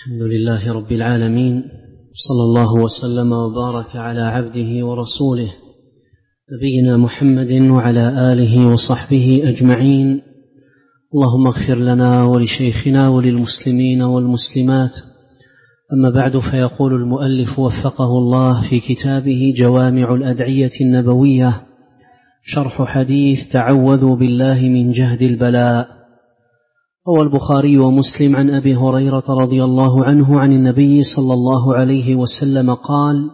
الحمد لله رب العالمين، صلى الله وسلم وبارك على عبده ورسوله نبينا محمد وعلى آله وصحبه أجمعين. اللهم اغفر لنا ولشيخنا وللمسلمين والمسلمات. أما بعد، فيقول المؤلف وفقه الله في كتابه جوامع الأدعية النبوية شرح حديث تعوذوا بالله من جهد البلاء. روى البخاري ومسلم عن أبي هريرة رضي الله عنه عن النبي صلى الله عليه وسلم قال: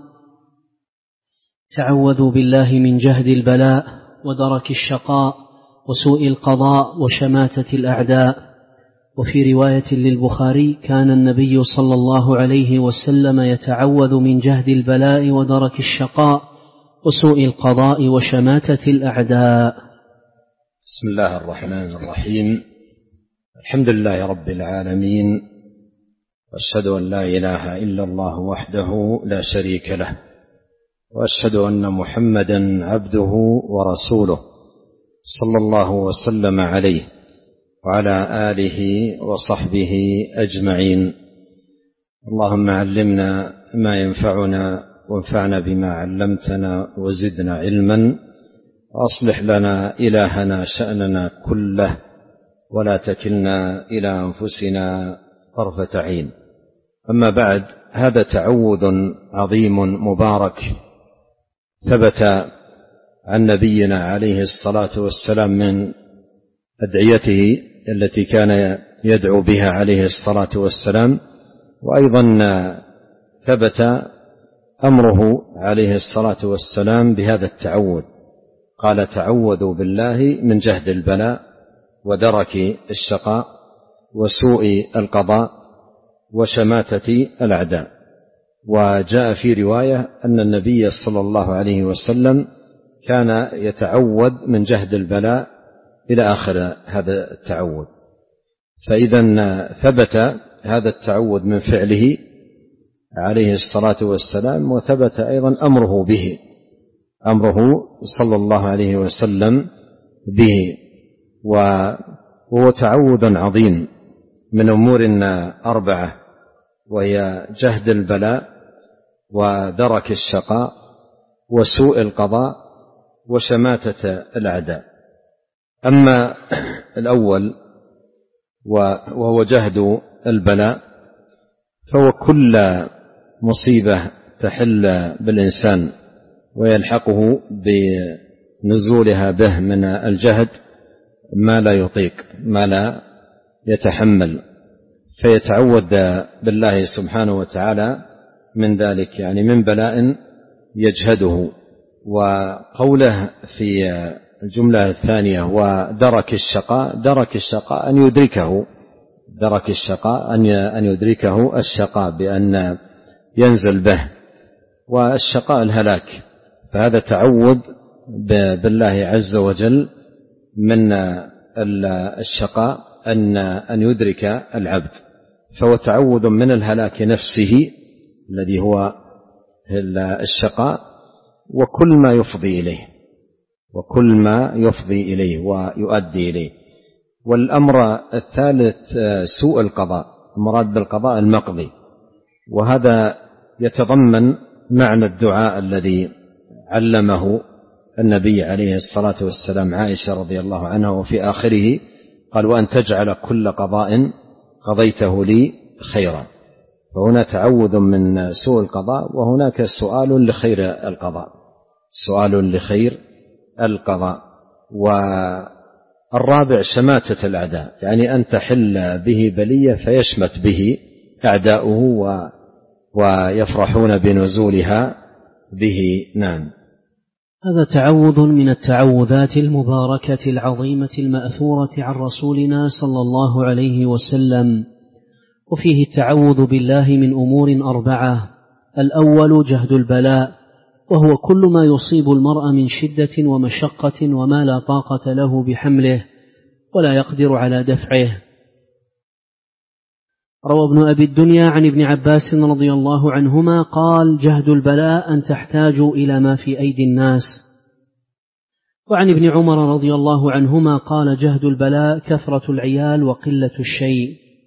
تعوذوا بالله من جهد البلاء ودرك الشقاء وسوء القضاء وشماتة الأعداء. وفي رواية للبخاري: كان النبي صلى الله عليه وسلم يتعوذ من جهد البلاء ودرك الشقاء وسوء القضاء وشماتة الأعداء. بسم الله الرحمن الرحيم. الحمد لله رب العالمين، وأشهد أن لا إله إلا الله وحده لا شريك له، وأشهد أن محمدا عبده ورسوله صلى الله وسلم عليه وعلى آله وصحبه أجمعين. اللهم علمنا ما ينفعنا وانفعنا بما علمتنا وزدنا علما، وأصلح لنا إلهنا شأننا كله، ولا تكلنا إلى أنفسنا طرفة عين. أما بعد، هذا تعوذ عظيم مبارك ثبت عن نبينا عليه الصلاة والسلام من أدعيته التي كان يدعو بها عليه الصلاة والسلام، وأيضا ثبت أمره عليه الصلاة والسلام بهذا التعوذ. قال: تعوذوا بالله من جهد البلاء ودرك الشقاء وسوء القضاء وشماتة الأعداء. وجاء في رواية أن النبي صلى الله عليه وسلم كان يتعوذ من جهد البلاء إلى آخر هذا التعوذ. فإذا ثبت هذا التعوذ من فعله عليه الصلاة والسلام، وثبت أيضا أمره به، أمره صلى الله عليه وسلم به. وهو تعوذ عظيم من أمور أربعة، وهي جهد البلاء ودرك الشقاء وسوء القضاء وشماتة الأعداء. أما الأول وهو جهد البلاء، فهو كل مصيبة تحل بالإنسان ويلحقه بنزولها به من الجهد ما لا يطيق، ما لا يتحمل، فيتعوذ بالله سبحانه وتعالى من ذلك، يعني من بلاء يجهده. وقوله في الجملة الثانية: ودرك الشقاء، درك الشقاء أن يدركه، درك الشقاء أن يدركه الشقاء بأن ينزل به، والشقاء الهلاك. فهذا تعوذ بالله عز وجل من الشقاء أن يدرك العبد، فهو تعوذ من الهلاك نفسه الذي هو الشقاء، وكل ما يفضي إليه، وكل ما يفضي إليه ويؤدي إليه. والأمر الثالث سوء القضاء، المراد بالقضاء المقضي، وهذا يتضمن معنى الدعاء الذي علمه النبي عليه الصلاة والسلام عائشة رضي الله عنها، وفي آخره قال: وأن تجعل كل قضاء قضيته لي خيرا. فهنا تعوذ من سوء القضاء، وهناك سؤال لخير القضاء، سؤال لخير القضاء. والرابع شماتة الأعداء، يعني أن تحل به بلية فيشمت به أعداؤه ويفرحون بنزولها به. نعم. هذا تعوذ من التعوذات المباركة العظيمة المأثورة عن رسولنا صلى الله عليه وسلم، وفيه التعوذ بالله من أمور أربعة. الأول جهد البلاء، وهو كل ما يصيب المرء من شدة ومشقة وما لا طاقة له بحمله ولا يقدر على دفعه. روى ابن أبي الدنيا عن ابن عباس رضي الله عنهما قال: جهد البلاء أن تحتاجوا إلى ما في أيدي الناس. وعن ابن عمر رضي الله عنهما قال: جهد البلاء كثرة العيال وقلة الشيء.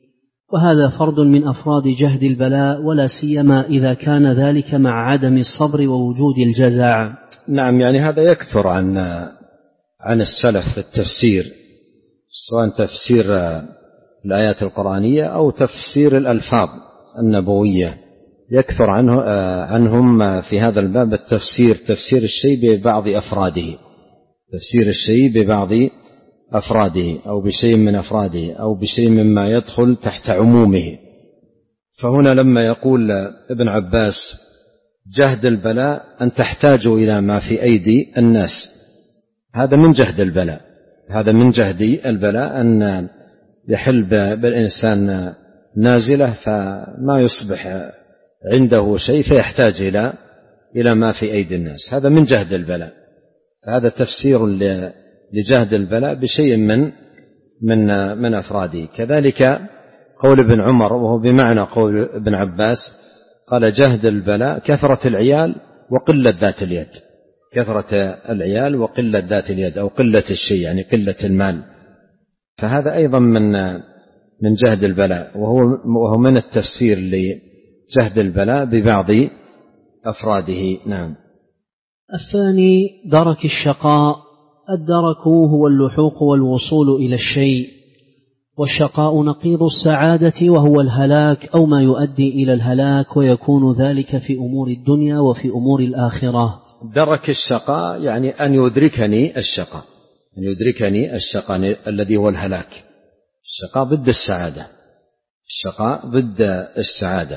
وهذا فرد من أفراد جهد البلاء، ولا سيما إذا كان ذلك مع عدم الصبر ووجود الجزع. نعم، يعني هذا يكثر عن السلف في التفسير، سواء تفسير الآيات القرآنية أو تفسير الألفاظ النبوية، يكثر عنهم في هذا الباب تفسير الشيء ببعض أفراده، تفسير الشيء ببعض أفراده أو بشيء من أفراده أو بشيء مما يدخل تحت عمومه. فهنا لما يقول ابن عباس جهد البلاء أن تحتاجوا إلى ما في أيدي الناس، هذا من جهد البلاء، هذا من جهد البلاء أن يحل بالإنسان نازلة فما يصبح عنده شيء فيحتاج إلى ما في أيدي الناس، هذا من جهد البلاء. هذا تفسير لجهد البلاء بشيء من أفراده. كذلك قول ابن عمر وهو بمعنى قول ابن عباس، قال جهد البلاء كثرة العيال وقلة ذات اليد، كثرة العيال وقلة ذات اليد أو قلة الشيء يعني قلة المال، فهذا أيضا من جهد البلاء، وهو من التفسير لجهد البلاء ببعض أفراده. نعم. الثاني درك الشقاء. الدرك هو اللحوق والوصول إلى الشيء، والشقاء نقيض السعادة وهو الهلاك أو ما يؤدي إلى الهلاك، ويكون ذلك في أمور الدنيا وفي أمور الآخرة. درك الشقاء يعني أن يدركني الشقاء، أن يدركني الشقاء الذي هو الهلاك. الشقاء ضد السعادة، الشقاء ضد السعادة،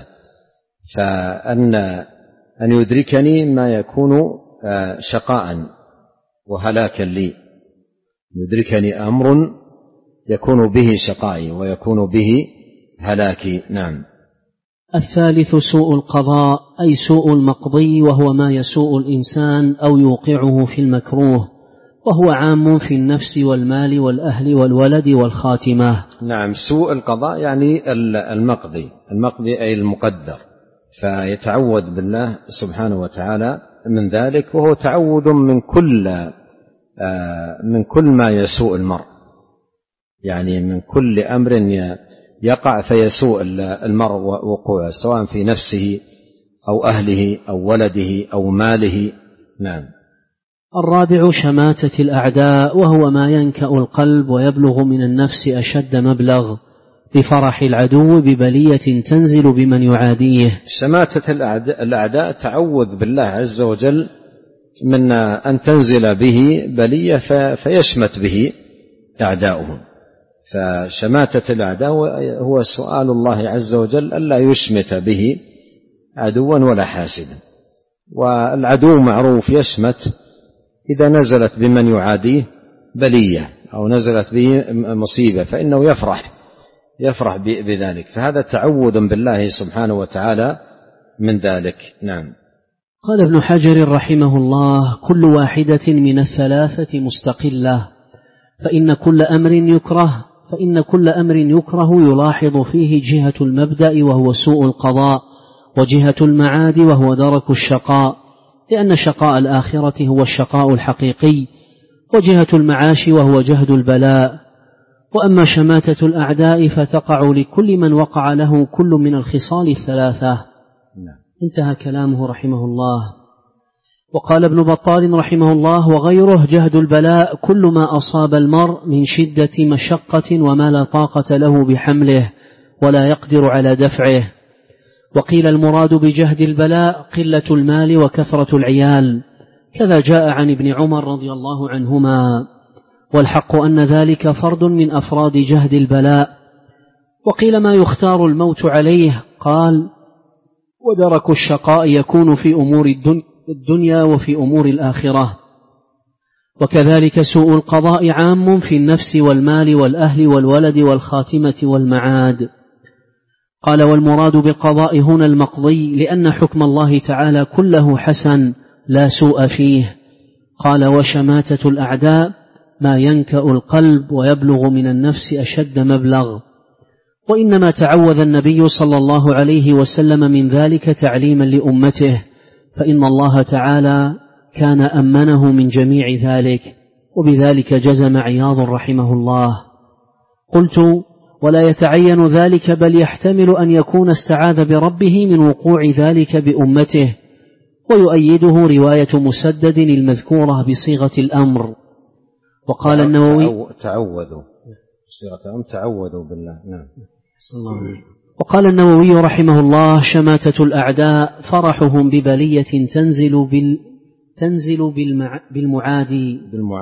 فأن يدركني ما يكون شقاء وهلاكا لي، يدركني أمر يكون به شقائي ويكون به هلاكي. نعم. الثالث سوء القضاء، أي سوء المقضي، وهو ما يسوء الإنسان أو يوقعه في المكروه، وهو عام في النفس والمال والأهل والولد والخاتمة. نعم، سوء القضاء يعني المقضي أي المقدر، فيتعوذ بالله سبحانه وتعالى من ذلك، وهو تعوذ من كل ما يسوء المرء، يعني من كل أمر يقع فيسوء المرء وقوعه، سواء في نفسه أو أهله أو ولده أو ماله. نعم. الرابع شماتة الأعداء، وهو ما ينكأ القلب ويبلغ من النفس أشد مبلغ بفرح العدو ببلية تنزل بمن يعاديه. شماتة الأعداء تعوذ بالله عز وجل من أن تنزل به بلية فيشمت به أعداؤهم. فشماتة الأعداء هو سؤال الله عز وجل ألا يشمت به عدوا ولا حاسدا، والعدو معروف يشمت إذا نزلت بمن يعاديه بلية أو نزلت به مصيبة فإنه يفرح بذلك، فهذا تعوذ بالله سبحانه وتعالى من ذلك. نعم. قال ابن حجر رحمه الله: كل واحدة من الثلاثة مستقلة، فإن كل أمر يكره يلاحظ فيه جهة المبدأ وهو سوء القضاء، وجهة المعاد وهو درك الشقاء، لأن شقاء الآخرة هو الشقاء الحقيقي، وجهة المعاش وهو جهد البلاء. وأما شماتة الأعداء فتقع لكل من وقع له كل من الخصال الثلاثة. انتهى كلامه رحمه الله. وقال ابن بطال رحمه الله وغيره: جهد البلاء كل ما أصاب المرء من شدة مشقة وما لا طاقة له بحمله ولا يقدر على دفعه. وقيل المراد بجهد البلاء قلة المال وكثرة العيال، كذا جاء عن ابن عمر رضي الله عنهما، والحق أن ذلك فرد من أفراد جهد البلاء. وقيل ما يختار الموت عليه، قال: ودرك الشقاء يكون في أمور الدنيا وفي أمور الآخرة. وكذلك سوء القضاء عام في النفس والمال والأهل والولد والخاتمة والمعاد. قال: والمراد بالقضاء هنا المقضي، لأن حكم الله تعالى كله حسن لا سوء فيه. قال: وشماتة الأعداء ما ينكأ القلب ويبلغ من النفس أشد مبلغ. وإنما تعوذ النبي صلى الله عليه وسلم من ذلك تعليما لأمته، فإن الله تعالى كان أمنه من جميع ذلك. وبذلك جزم عياض رحمه الله. قلت: ولا يتعين ذلك، بل يحتمل أن يكون استعاذ بربه من وقوع ذلك بأمته. ويؤيده رواية مسدد المذكورة بصيغة الأمر. وقال النووي تعوذوا بصيغة الأمر، تعوذوا بالله. نعم. وقال النووي رحمه الله: شماتة الأعداء فرحهم ببلية تنزل بالمعادي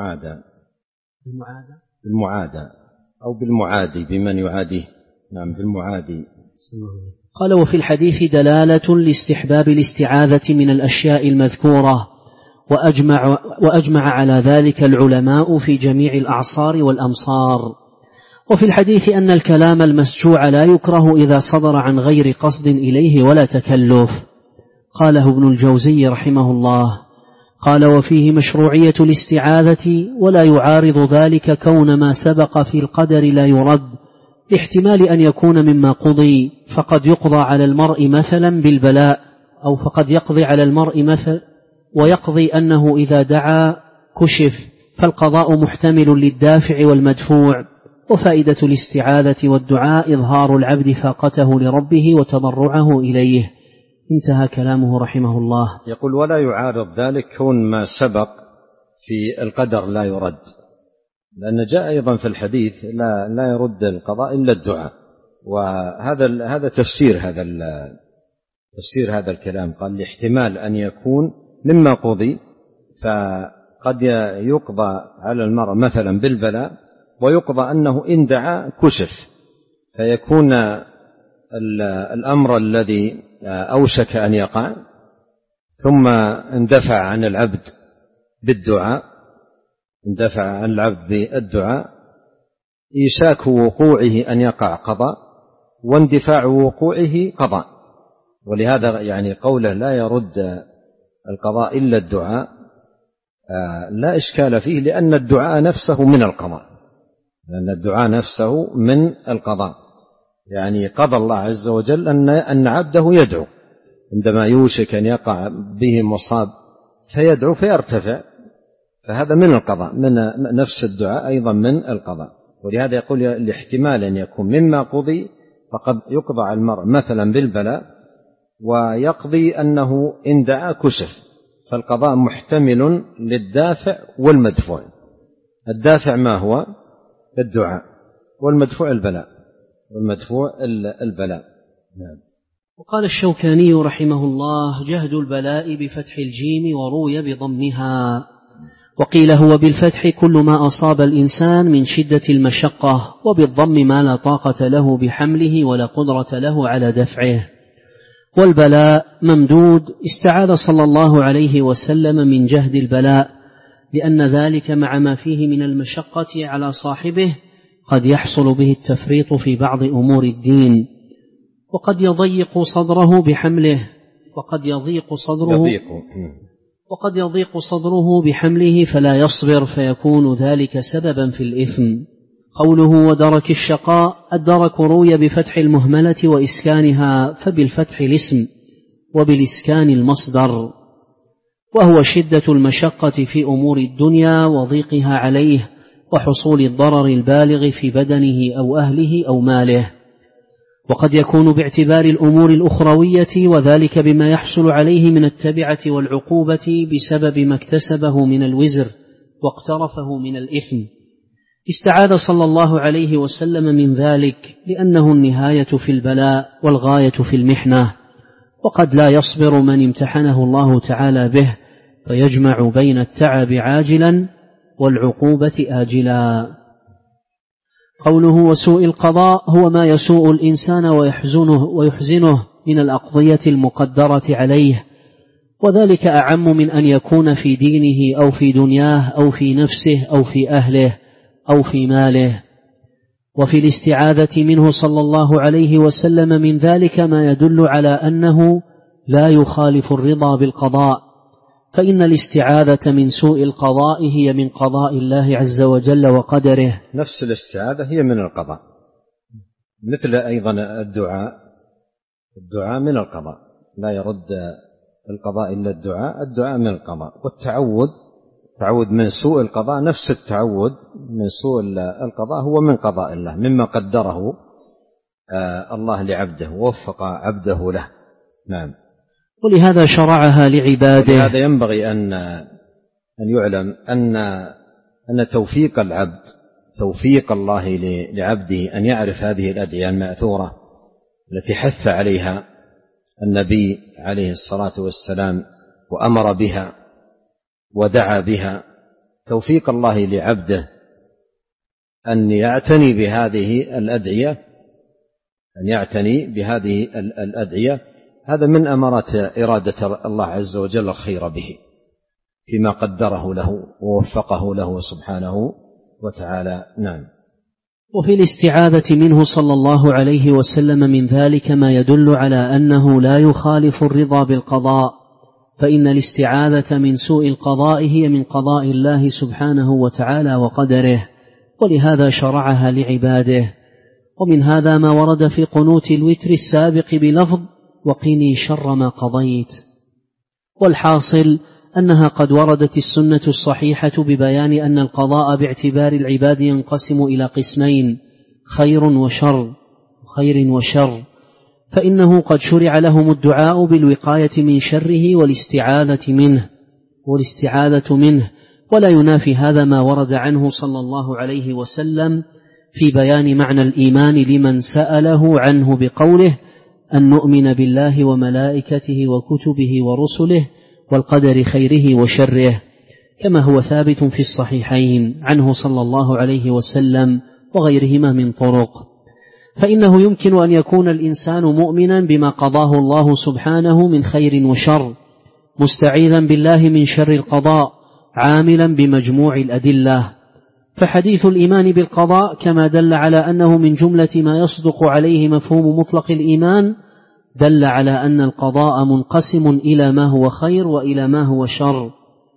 أو بالمعادي بمن يعاديه. نعم، بالمعادي. قال: وفي الحديث دلالة لاستحباب الاستعاذة من الأشياء المذكورة، وأجمع على ذلك العلماء في جميع الأعصار والأمصار. وفي الحديث أن الكلام المسجوع لا يكره إذا صدر عن غير قصد إليه ولا تكلف. قاله ابن الجوزي رحمه الله. قال: وفيه مشروعية الاستعاذة، ولا يعارض ذلك كون ما سبق في القدر لا يرد، لاحتمال أن يكون مما قضي، فقد يقضى على المرء مثلا بالبلاء، أو فقد يقضي على المرء مثل ويقضي أنه إذا دعا كشف، فالقضاء محتمل للدافع والمدفوع. وفائدة الاستعاذة والدعاء إظهار العبد فاقته لربه وتضرعه إليه. انتهى كلامه رحمه الله. يقول: ولا يعارض ذلك كون ما سبق في القدر لا يرد، لأن جاء أيضا في الحديث لا يرد القضاء إلا الدعاء. وهذا تفسير هذا الكلام. قال: لاحتمال أن يكون مما قضي، فقد يقضى على المرء مثلا بالبلاء، ويقضى أنه إن دعا كشف، فيكون الأمر الذي أوشك أن يقع ثم اندفع عن العبد بالدعاء، إيشاك وقوعه أن يقع قضاء، واندفاع وقوعه قضاء. ولهذا يعني قوله لا يرد القضاء إلا الدعاء لا إشكال فيه، لأن الدعاء نفسه من القضاء. يعني قضى الله عز وجل أن عبده يدعو عندما يوشك أن يقع به مصاب، فيدعو فيرتفع، فهذا من القضاء، من نفس الدعاء أيضا من القضاء. ولهذا يقول: لاحتمال أن يكون مما قضي، فقد يقضى على المرء مثلا بالبلاء، ويقضي أنه إن دعا كشف، فالقضاء محتمل للدافع والمدفوع. الدافع ما هو؟ الدعاء، والمدفوع البلاء. نعم. وقال الشوكاني رحمه الله: جهد البلاء بفتح الجيم، وروي بضمها. وقيل هو بالفتح كل ما أصاب الإنسان من شدة المشقة، وبالضم ما لا طاقة له بحمله ولا قدرة له على دفعه. والبلاء ممدود. استعاذ صلى الله عليه وسلم من جهد البلاء، لأن ذلك مع ما فيه من المشقة على صاحبه قد يحصل به التفريط في بعض أمور الدين، وقد يضيق صدره بحمله، وقد يضيق صدره بحمله فلا يصبر، فيكون ذلك سببا في الإثم. قوله: ودرك الشقاء، الدرك روي بفتح المهملة وإسكانها، فبالفتح الاسم وبالإسكان المصدر، وهو شدة المشقة في أمور الدنيا وضيقها عليه، وحصول الضرر البالغ في بدنه أو أهله أو ماله. وقد يكون باعتبار الأمور الأخروية، وذلك بما يحصل عليه من التبعة والعقوبة بسبب ما اكتسبه من الوزر واقترفه من الإثم. استعاذ صلى الله عليه وسلم من ذلك، لأنه النهاية في البلاء والغاية في المحنة، وقد لا يصبر من امتحنه الله تعالى به، فيجمع بين التعب عاجلا والعقوبة آجلا. قوله: وسوء القضاء، هو ما يسوء الإنسان ويحزنه من الأقضية المقدرة عليه، وذلك أعم من أن يكون في دينه أو في دنياه أو في نفسه أو في أهله أو في ماله. وفي الاستعاذة منه صلى الله عليه وسلم من ذلك ما يدل على أنه لا يخالف الرضا بالقضاء، فإن الاستعاذة من سوء القضاء هي من قضاء الله عز وجل وقدره. نفس الاستعاذة هي من القضاء، مثل أيضا الدعاء من القضاء، لا يرد القضاء إلا الدعاء من القضاء. والتعوذ من سوء القضاء، نفس التعوذ من سوء القضاء هو من قضاء الله، مما قدره الله لعبده ووفق عبده له. نعم. ولهذا شرعها لعباده. ولهذا ينبغي أن يعلم أن توفيق العبد، توفيق الله لعبده أن يعرف هذه الأدعية المأثورة التي حث عليها النبي عليه الصلاة والسلام وأمر بها ودعا بها. توفيق الله لعبده أن يعتني بهذه الأدعية، هذا من أمارات إرادة الله عز وجل الخير به فيما قدره له ووفقه له سبحانه وتعالى. نعم. وفي الاستعاذة منه صلى الله عليه وسلم من ذلك ما يدل على أنه لا يخالف الرضا بالقضاء، فإن الاستعاذة من سوء القضاء هي من قضاء الله سبحانه وتعالى وقدره، ولهذا شرعها لعباده. ومن هذا ما ورد في قنوت الوتر السابق بلفظ وقني شر ما قضيت. والحاصل أنها قد وردت السنة الصحيحة ببيان أن القضاء باعتبار العباد ينقسم إلى قسمين: خير وشر، فإنه قد شرع لهم الدعاء بالوقاية من شره والاستعاذة منه، ولا ينافي هذا ما ورد عنه صلى الله عليه وسلم في بيان معنى الإيمان لمن سأله عنه بقوله: أن نؤمن بالله وملائكته وكتبه ورسله والقدر خيره وشره، كما هو ثابت في الصحيحين عنه صلى الله عليه وسلم وغيرهما من طرق. فإنه يمكن أن يكون الإنسان مؤمنا بما قضاه الله سبحانه من خير وشر، مستعيذا بالله من شر القضاء، عاملا بمجموع الأدلة. فحديث الإيمان بالقضاء كما دل على أنه من جملة ما يصدق عليه مفهوم مطلق الإيمان، دل على أن القضاء منقسم إلى ما هو خير وإلى ما هو شر،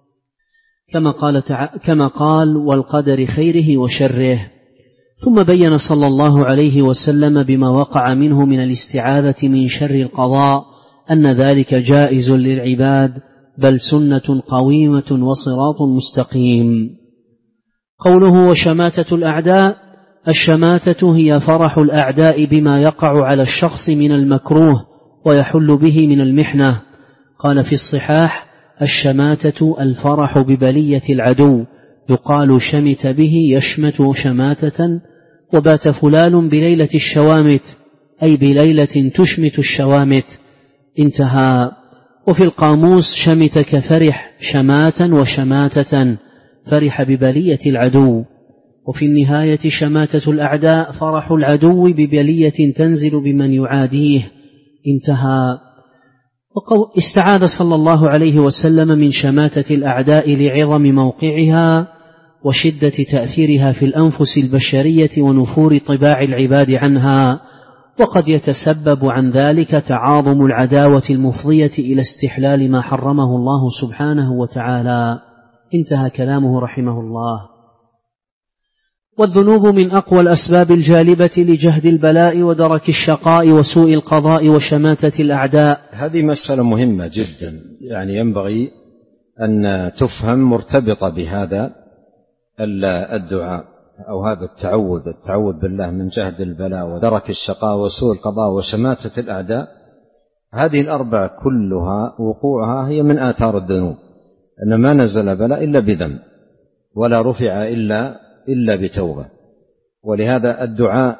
كما قال والقدر خيره وشره. ثم بين صلى الله عليه وسلم بما وقع منه من الاستعاذة من شر القضاء أن ذلك جائز للعباد، بل سنة قويمة وصراط مستقيم. قوله وشماتة الأعداء: الشماتة هي فرح الأعداء بما يقع على الشخص من المكروه ويحل به من المحنة. قال في الصحاح: الشماتة الفرح ببلية العدو، يقال شمت به يشمت شماتة، وبات فلان بليلة الشوامت، أي بليلة تشمت الشوامت. انتهى. وفي القاموس شمت كفرح شماتا وشماتة، فرح ببلية العدو. وفي النهاية شماتة الأعداء فرح العدو ببلية تنزل بمن يعاديه. انتهى. استعاذ صلى الله عليه وسلم من شماتة الأعداء لعظم موقعها وشدة تأثيرها في الأنفس البشرية ونفور طباع العباد عنها، وقد يتسبب عن ذلك تعاظم العداوة المفضية إلى استحلال ما حرمه الله سبحانه وتعالى. انتهى كلامه رحمه الله. والذنوب من أقوى الأسباب الجالبة لجهد البلاء ودرك الشقاء وسوء القضاء وشماتة الأعداء. هذه مسألة مهمة جدا، يعني ينبغي أن تفهم مرتبطة بهذا الدعاء أو هذا التعوذ بالله من جهد البلاء ودرك الشقاء وسوء القضاء وشماتة الأعداء. هذه الأربع كلها وقوعها هي من آثار الذنوب، أن ما نزل بلاء إلا بذنب ولا رفع إلا بتوبة. ولهذا الدعاء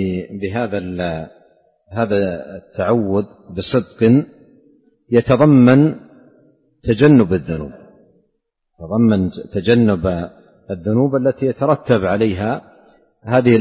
هذا التعوذ بصدق يتضمن تجنب الذنوب، يتضمن تجنب الذنوب التي يترتب عليها هذه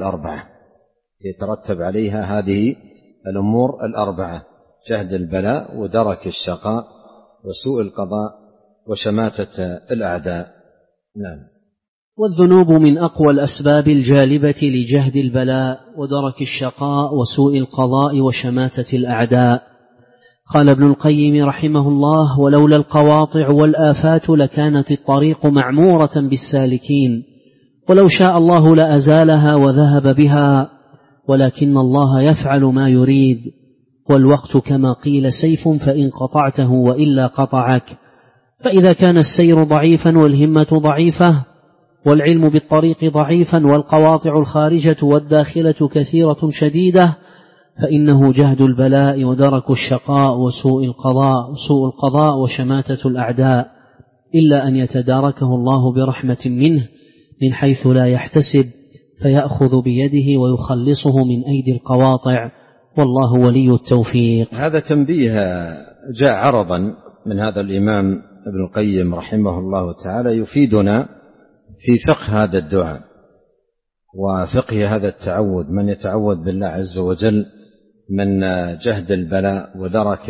الأمور الأربعة: جهد البلاء ودرك الشقاء وسوء القضاء وشماتة الأعداء. نعم. والذنوب من أقوى الأسباب الجالبة لجهد البلاء ودرك الشقاء وسوء القضاء وشماتة الأعداء. قال ابن القيم رحمه الله: ولولا القواطع والآفات لكانت الطريق معمورة بالسالكين، ولو شاء الله لأزالها وذهب بها، ولكن الله يفعل ما يريد، والوقت كما قيل سيف فإن قطعته وإلا قطعك. فإذا كان السير ضعيفا والهمة ضعيفة والعلم بالطريق ضعيفا والقواطع الخارجة والداخلة كثيرة شديدة، فإنه جهد البلاء ودرك الشقاء وسوء القضاء وشماتة الأعداء، إلا أن يتداركه الله برحمة منه من حيث لا يحتسب، فيأخذ بيده ويخلصه من أيدي القواطع، والله ولي التوفيق. هذا تنبيه جاء عرضا من هذا الإمام ابن القيم رحمه الله تعالى يفيدنا في فقه هذا الدعاء وفقه هذا التعوذ. من يتعوذ بالله عز وجل من جهد البلاء ودرك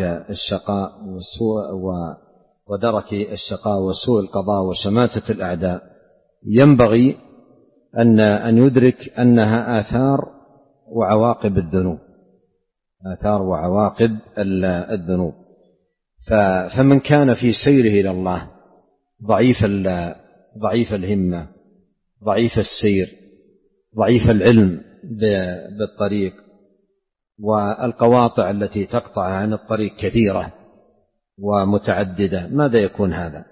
الشقاء وسوء القضاء وشماتة الأعداء، ينبغي أن يدرك أنها آثار وعواقب الذنوب. فمن كان في سيره إلى الله ضعيف الهمة، ضعيف السير، ضعيف العلم بالطريق، والقواطع التي تقطع عن الطريق كثيرة ومتعددة، ماذا يكون هذا؟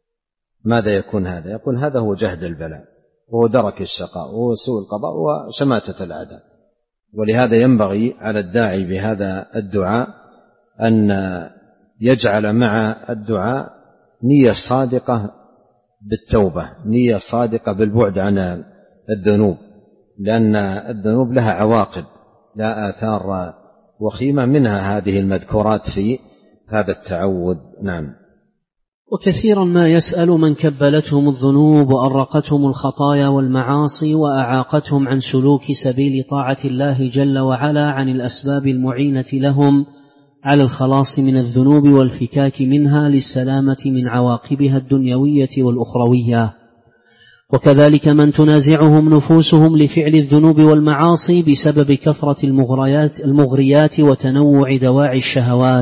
يكون هذا هو جهد البلاء وهو درك الشقاء وهو سوء القضاء وشماتة الأعداء. ولهذا ينبغي على الداعي بهذا الدعاء أن يجعل مع الدعاء نية صادقة بالتوبة، نية صادقة بالبعد عن الذنوب، لأن الذنوب لها عواقب، لا آثار وخيمة، منها هذه المذكورات في هذا التعوذ. نعم. وكثيرا ما يسأل من كبلتهم الذنوب وأرقتهم الخطايا والمعاصي وأعاقتهم عن سلوك سبيل طاعة الله جل وعلا عن الأسباب المعينة لهم على الخلاص من الذنوب والفكاك منها للسلامة من عواقبها الدنيوية والأخروية. وكذلك من تنازعهم نفوسهم لفعل الذنوب والمعاصي بسبب كثرة المغريات وتنوع دواعي الشهوات.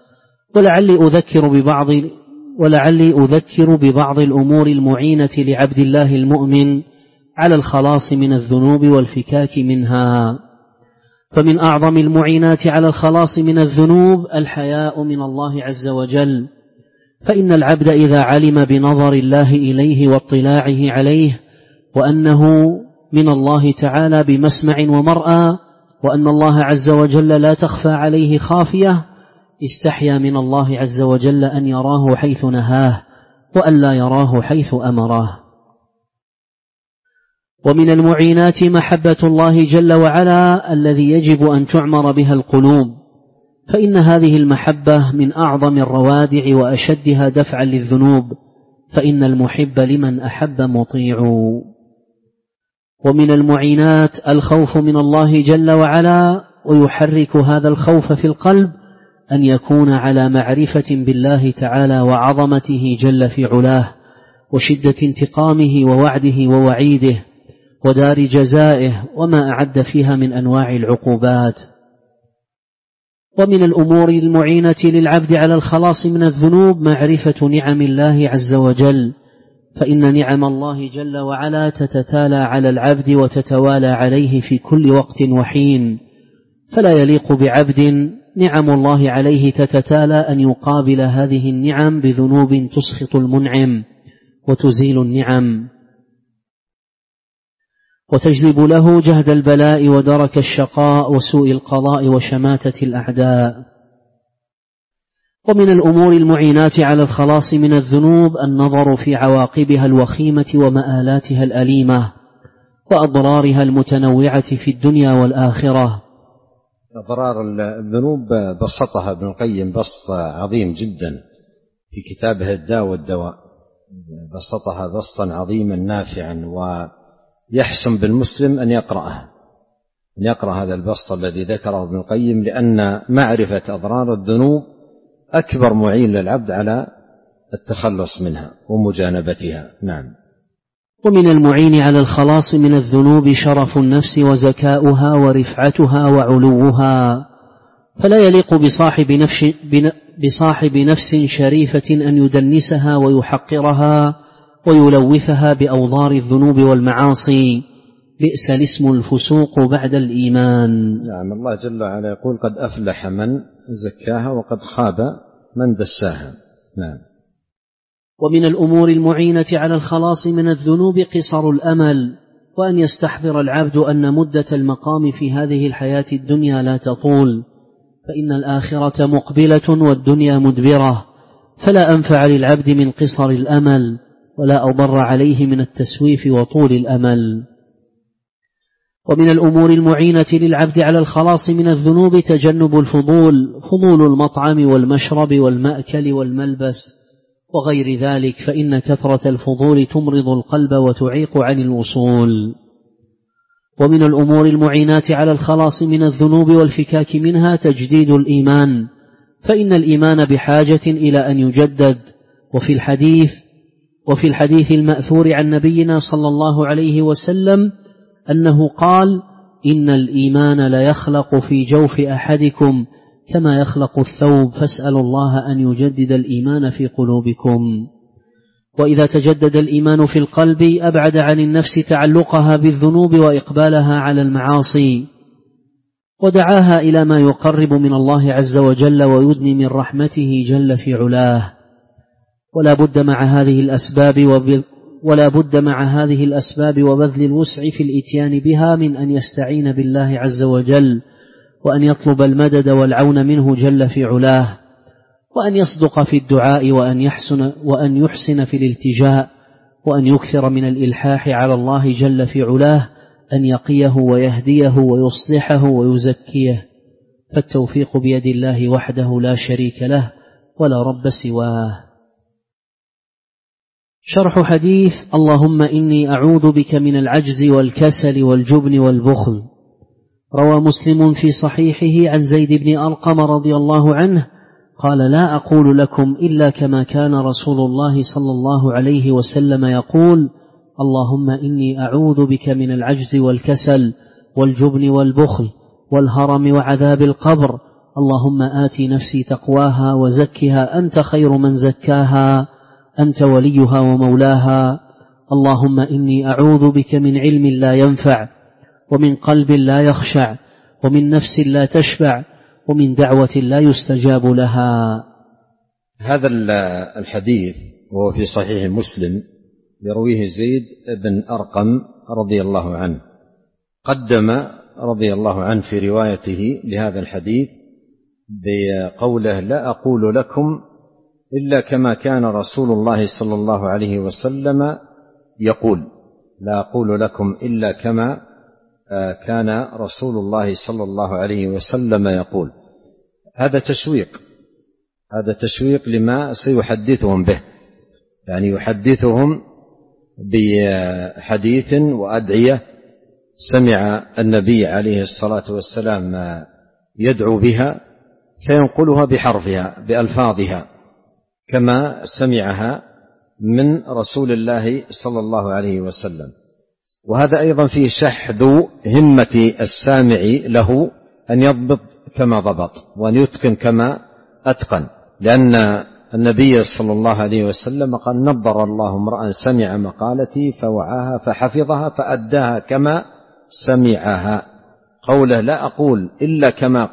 ولعلي أذكر ببعض الأمور المعينة لعبد الله المؤمن على الخلاص من الذنوب والفكاك منها. فمن أعظم المعينات على الخلاص من الذنوب الحياء من الله عز وجل، فإن العبد إذا علم بنظر الله إليه واطلاعه عليه وأنه من الله تعالى بمسمع ومرأى، وأن الله عز وجل لا تخفى عليه خافية، استحيا من الله عز وجل أن يراه حيث نهاه وأن لا يراه حيث أمره. ومن المعينات محبة الله جل وعلا الذي يجب أن تعمر بها القلوب، فإن هذه المحبة من أعظم الروادع وأشدها دفعا للذنوب، فإن المحب لمن أحب مطيع. ومن المعينات الخوف من الله جل وعلا، ويحرك هذا الخوف في القلب أن يكون على معرفة بالله تعالى وعظمته جل في علاه وشدة انتقامه ووعده ووعيده ودار جزائه وما أعد فيها من أنواع العقوبات. ومن الأمور المعينة للعبد على الخلاص من الذنوب معرفة نعم الله عز وجل، فإن نعم الله جل وعلا تتتالى على العبد وتتوالى عليه في كل وقت وحين، فلا يليق بعبد نعم الله عليه تتتالى أن يقابل هذه النعم بذنوب تسخط المنعم وتزيل النعم وتجلب له جهد البلاء ودرك الشقاء وسوء القضاء وشماتة الأعداء. ومن الأمور المعينات على الخلاص من الذنوب النظر في عواقبها الوخيمة ومآلاتها الأليمة وأضرارها المتنوعة في الدنيا والآخرة. أضرار الذنوب بسطها ابن القيم بسط عظيم جدا في كتابه الداء والدواء، بسطها بسطا عظيما نافعا، ويحسن بالمسلم أن يقرأ هذا البسط الذي ذكره ابن القيم، لأن معرفة أضرار الذنوب أكبر معين للعبد على التخلص منها ومجانبتها. نعم. ومن المعين على الخلاص من الذنوب شرف النفس وزكاؤها ورفعتها وعلوها، فلا يليق بصاحب نفس شريفة أن يدنسها ويحقرها ويلوثها بأوضار الذنوب والمعاصي، بئس الاسم الفسوق بعد الإيمان. نعم. الله جل وعلا يقول قد أفلح من زكاها وقد خاب من دساها. نعم. ومن الأمور المعينة على الخلاص من الذنوب قصر الأمل، وأن يستحضر العبد أن مدة المقام في هذه الحياة الدنيا لا تطول، فإن الآخرة مقبلة والدنيا مدبرة، فلا أنفع للعبد من قصر الأمل، ولا أضر عليه من التسويف وطول الأمل. ومن الأمور المعينة للعبد على الخلاص من الذنوب تجنب الفضول، فضول المطعم والمشرب والمأكل والملبس وغير ذلك، فإن كثرة الفضول تمرض القلب وتعيق عن الوصول. ومن الأمور المعينات على الخلاص من الذنوب والفكاك منها تجديد الإيمان، فإن الإيمان بحاجة إلى أن يجدد. وفي الحديث المأثور عن نبينا صلى الله عليه وسلم أنه قال: إن الإيمان ليخلق في جوف أحدكم كما يخلق الثوب، فاسألوا الله أن يجدد الإيمان في قلوبكم. وإذا تجدد الإيمان في القلب أبعد عن النفس تعلقها بالذنوب وإقبالها على المعاصي، ودعاها إلى ما يقرب من الله عز وجل ويدني من رحمته جل في علاه. ولا بد مع هذه الأسباب وبذل الوسع في الإتيان بها من أن يستعين بالله عز وجل، وأن يطلب المدد والعون منه جل في علاه، وأن يصدق في الدعاء، وأن يحسن في الالتجاء، وأن يكثر من الإلحاح على الله جل في علاه أن يقيه ويهديه ويصلحه ويزكيه، فالتوفيق بيد الله وحده لا شريك له ولا رب سواه. شرح حديث اللهم إني أعوذ بك من العجز والكسل والجبن والبخل. روى مسلم في صحيحه عن زيد بن أرقم رضي الله عنه قال: لا أقول لكم إلا كما كان رسول الله صلى الله عليه وسلم يقول: اللهم إني أعوذ بك من العجز والكسل والجبن والبخل والهرم وعذاب القبر، اللهم آت نفسي تقواها وزكها أنت خير من زكاها، أنت وليها ومولاها. اللهم إني أعوذ بك من علم لا ينفع، ومن قلب لا يخشع، ومن نفس لا تشبع، ومن دعوة لا يستجاب لها. هذا الحديث وهو في صحيح مسلم يرويه زيد بن أرقم رضي الله عنه. قدم رضي الله عنه في روايته لهذا الحديث بقوله: لا أقول لكم إلا كما كان رسول الله صلى الله عليه وسلم يقول. لا أقول لكم إلا كما كان رسول الله صلى الله عليه وسلم يقول. هذا تشويق لما سيحدثهم به، يعني يحدثهم بحديث وأدعية سمع النبي عليه الصلاة والسلام يدعو بها، فينقلها بحرفها بألفاظها كما سمعها من رسول الله صلى الله عليه وسلم. وهذا أيضا فيه شحذ همة السامع له أن يضبط كما ضبط وأن يتقن كما أتقن، لأن النبي صلى الله عليه وسلم قال: نضر الله امرأ سمع مقالتي فوعاها فحفظها فأداها كما سمعها. قوله لا أقول إلا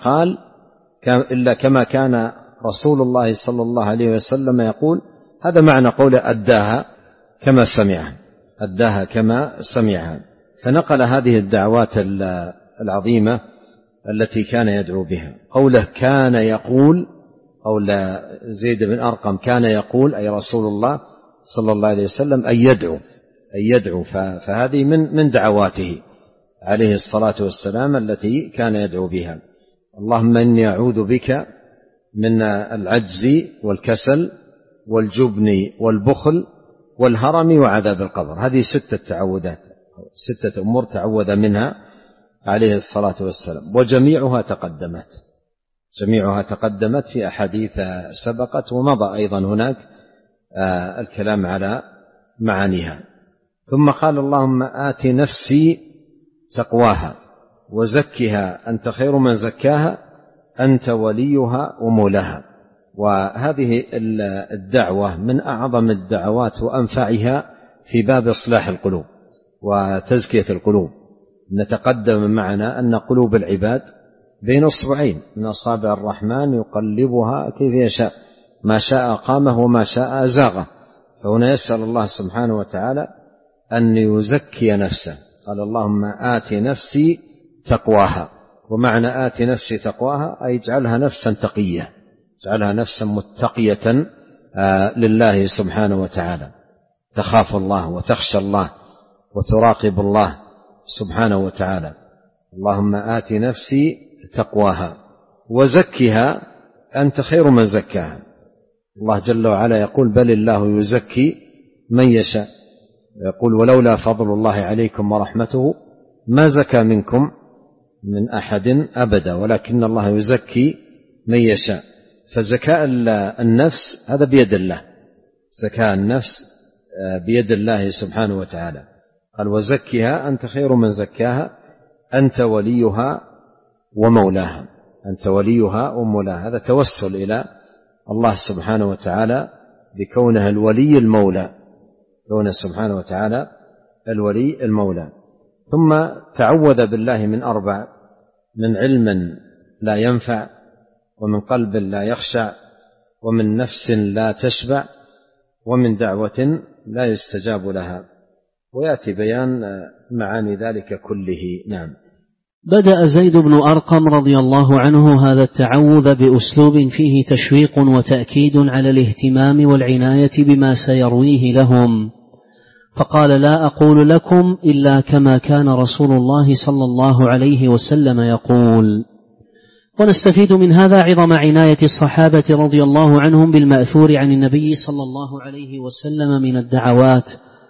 كما كان رسول الله صلى الله عليه وسلم يقول، هذا معنى قوله أداها كما سمعها. فنقل هذه الدعوات العظيمة التي كان يدعو بها. قوله كان يقول، قول زيد بن أرقم كان يقول أي رسول الله صلى الله عليه وسلم أن يدعو، فهذه من دعواته عليه الصلاة والسلام التي كان يدعو بها. اللهم إني أعوذ بك من العجز والكسل والجبن والبخل والهرم وعذاب القبر. هذه 6 تعوذات، 6 أمور تعوذ منها عليه الصلاة والسلام، وجميعها تقدمت في أحاديث سبقت، ومضى أيضا هناك الكلام على معانيها. ثم قال: اللهم آت نفسي تقواها وزكها أنت خير من زكاها أنت وليها ومولاها. وهذه الدعوة من أعظم الدعوات وأنفعها في باب إصلاح القلوب وتزكية القلوب. نتقدم معنا أن قلوب العباد بين أصبعين من أصابع الرحمن يقلبها كيف يشاء، ما شاء قامه وما شاء زاغه. فهنا يسأل الله سبحانه وتعالى أن يزكي نفسه. قال اللهم آت نفسي تقواها. ومعنى آت نفسي تقواها أي اجعلها نفسا تقية، اجعلها نفسا متقية لله سبحانه وتعالى، تخاف الله وتخشى الله وتراقب الله سبحانه وتعالى. اللهم آت نفسي تقواها وزكها أنت خير من زكاها. الله جل وعلا يقول بل الله يزكي من يشاء، يقول ولولا فضل الله عليكم ورحمته ما زكى منكم من أحد أبدا ولكن الله يزكي من يشاء. فزكاء النفس هذا بيد الله، زكاء النفس بيد الله سبحانه وتعالى. قال وزكها أنت خير من زكاها أنت وليها ومولاها، أنت وليها ومولاها. هذا توسل إلى الله سبحانه وتعالى بكونه الولي المولى، كونه سبحانه وتعالى الولي المولى. ثم تعوذ بالله من أربع: من علم لا ينفع، ومن قلب لا يخشع، ومن نفس لا تشبع، ومن دعوة لا يستجاب لها. ويأتي بيان معاني ذلك كله. نعم. بدأ زيد بن أرقم رضي الله عنه هذا التعوذ بأسلوب فيه تشويق وتأكيد على الاهتمام والعناية بما سيرويه لهم، فقال لا أقول لكم إلا كما كان رسول الله صلى الله عليه وسلم يقول. ونستفيد من هذا عظم عناية الصحابة رضي الله عنهم بالمأثور عن النبي صلى الله عليه وسلم من الدعوات،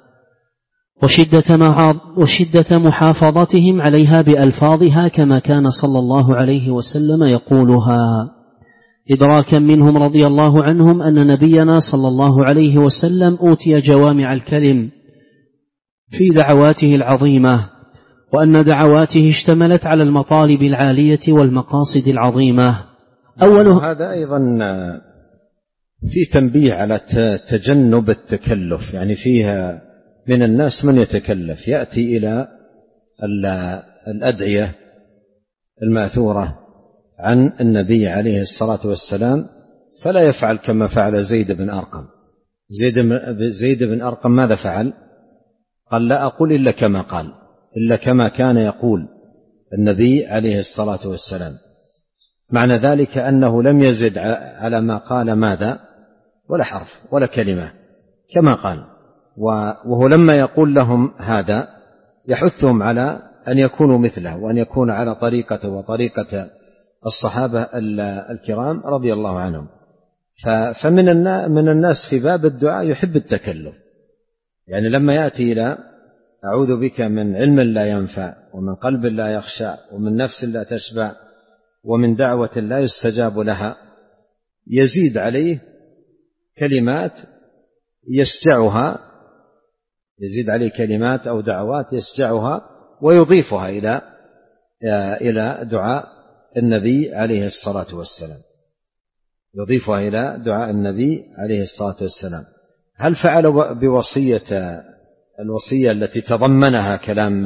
وشدة محافظتهم عليها بألفاظها كما كان صلى الله عليه وسلم يقولها، إدراكا منهم رضي الله عنهم أن نبينا صلى الله عليه وسلم أوتي جوامع الكلم في دعواته العظيمة، وأن دعواته اشتملت على المطالب العالية والمقاصد العظيمة. هذا أيضا في تنبيه على تجنب التكلف، يعني فيها من الناس من يتكلف، يأتي إلى الأدعية المأثورة عن النبي عليه الصلاة والسلام فلا يفعل كما فعل زيد بن أرقم. زيد بن أرقم ماذا فعل؟ قال لا أقول إلا كما قال، إلا كما كان يقول النبي عليه الصلاة والسلام. معنى ذلك أنه لم يزد على ما قال ماذا ولا حرف ولا كلمة، كما قال. وهو لما يقول لهم هذا يحثهم على أن يكونوا مثله، وأن يكون على طريقته وطريقة الصحابة الكرام رضي الله عنهم. فمن الناس في باب الدعاء يحب التكلف، يعني لما يأتي إلى أعوذ بك من علم لا ينفع، ومن قلب لا يخشع، ومن نفس لا تشبع، ومن دعوة لا يستجاب لها، يزيد عليه كلمات يسجعها، يزيد عليه كلمات أو دعوات يسجعها ويضيفها إلى دعاء النبي عليه الصلاة والسلام، يضيفها إلى دعاء النبي عليه الصلاة والسلام. هل فعل الوصية التي تضمنها كلام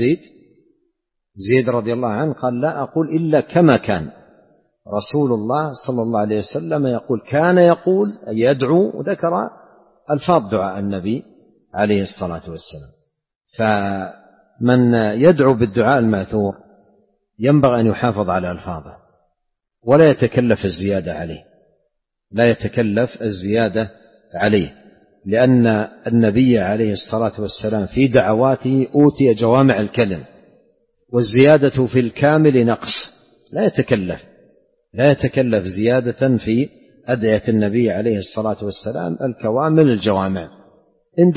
زيد رضي الله عنه؟ قال لا أقول إلا كما كان رسول الله صلى الله عليه وسلم يقول، كان يقول أي يدعو، وذكر ألفاظ دعاء النبي عليه الصلاة والسلام. فمن يدعو بالدعاء الماثور ينبغي أن يحافظ على ألفاظه ولا يتكلف الزيادة عليه، لا يتكلف الزيادة عليه، لأن النبي عليه الصلاة والسلام في دعواته أوتي جوامع الكلم، والزيادة في الكامل نقص، لا يتكلف زيادة في أدعية النبي عليه الصلاة والسلام الكوامل الجوامع. إن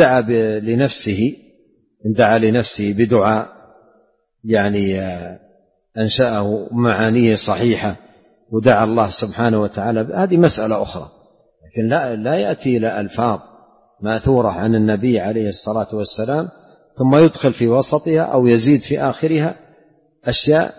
دعا لنفسه بدعاء يعني أنشأه معانيه صحيحة ودعا الله سبحانه وتعالى، هذه مسألة أخرى، لكن لا يأتي إلى ألفاظ ماثورة عن النبي عليه الصلاة والسلام ثم يدخل في وسطها أو يزيد في آخرها أشياء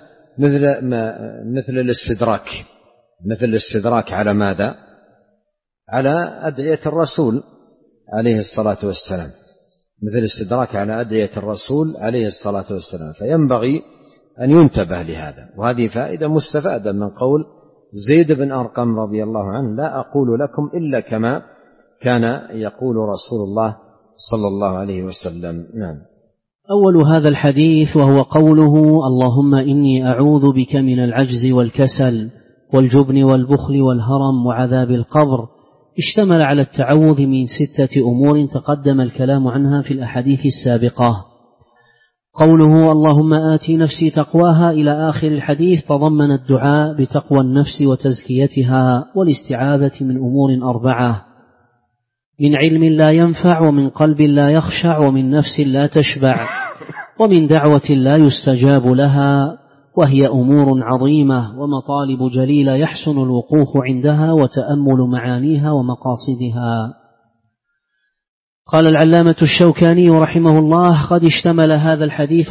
مثل الاستدراك على ماذا؟ على أدعية الرسول عليه الصلاة والسلام، مثل الاستدراك على أدعية الرسول عليه الصلاة والسلام. فينبغي أن ينتبه لهذا، وهذه فائدة مستفادة من قول زيد بن أرقم رضي الله عنه: لا أقول لكم إلا كان يقول رسول الله صلى الله عليه وسلم. نعم. أول هذا الحديث وهو قوله: اللهم إني أعوذ بك من العجز والكسل والجبن والبخل والهرم وعذاب القبر، اشتمل على التعوذ من 6 أمور تقدم الكلام عنها في الأحاديث السابقة. قوله: اللهم آت نفسي تقواها إلى آخر الحديث تضمن الدعاء بتقوى النفس وتزكيتها والاستعاذة من أمور 4: من علم لا ينفع، ومن قلب لا يخشع، ومن نفس لا تشبع، ومن دعوة لا يستجاب لها، وهي أمور عظيمة ومطالب جليلة يحسن الوقوف عندها وتأمل معانيها ومقاصدها. قال العلامة الشوكاني رحمه الله: قد اشتمل هذا الحديث